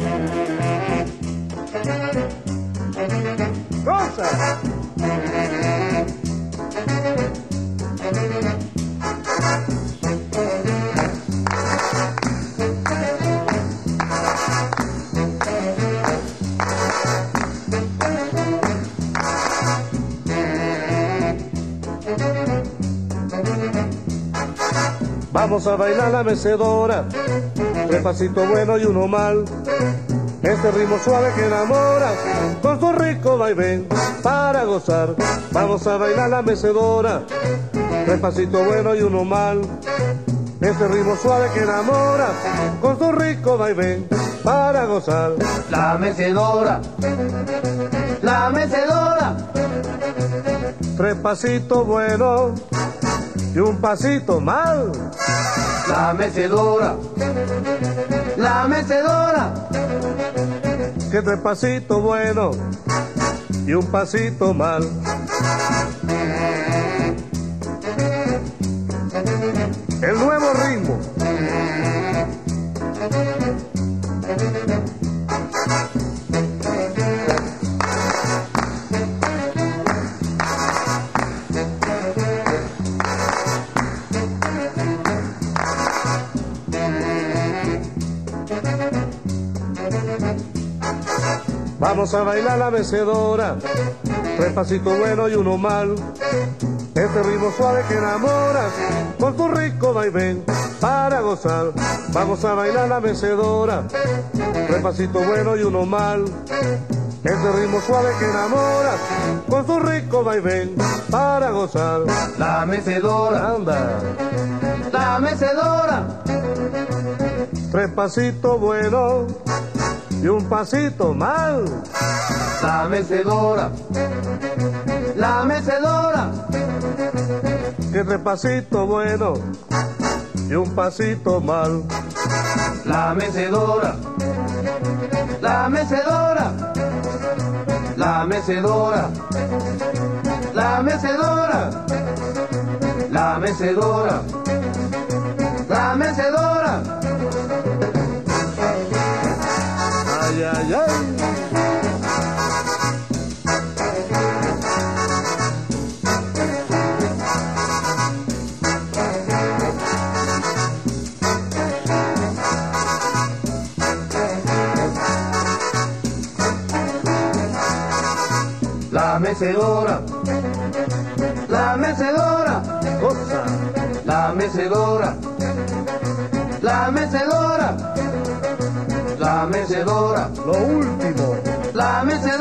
¡Cosa! Vamos a bailar la mecedora, tres pasitos buenos y uno mal. Este ritmo suave que enamora, con su rico vaivén para gozar. Vamos a bailar la mecedora, tres pasitos buenos y uno mal. Este ritmo suave que enamora, con su rico vaivén para gozar. La mecedora, la mecedora. Tres pasitos buenos y un pasito mal. La mecedora, la mecedora. Que tres pasitos buenos y un pasito mal. El nuevo ritmo. Vamos a bailar la mecedora, tres pasitos buenos y uno mal. Este ritmo suave que enamora, con tu rico vaivén para gozar. Vamos a bailar la mecedora, tres pasitos buenos y uno mal. Este ritmo suave que enamora, con su rico vaivén para gozar. La mecedora, Anda, la mecedora. tres pasitos buenos y un pasito mal. La mecedora, la mecedora. Que tres pasitos buenos y un pasito mal. La mecedora, la mecedora. La mecedora, la mecedora. La mecedora, la mecedora. Ay, ay, ay. La mecedora, la mecedora. Cosa. La mecedora, la mecedora. La mecedora, Lo último. la mecedora.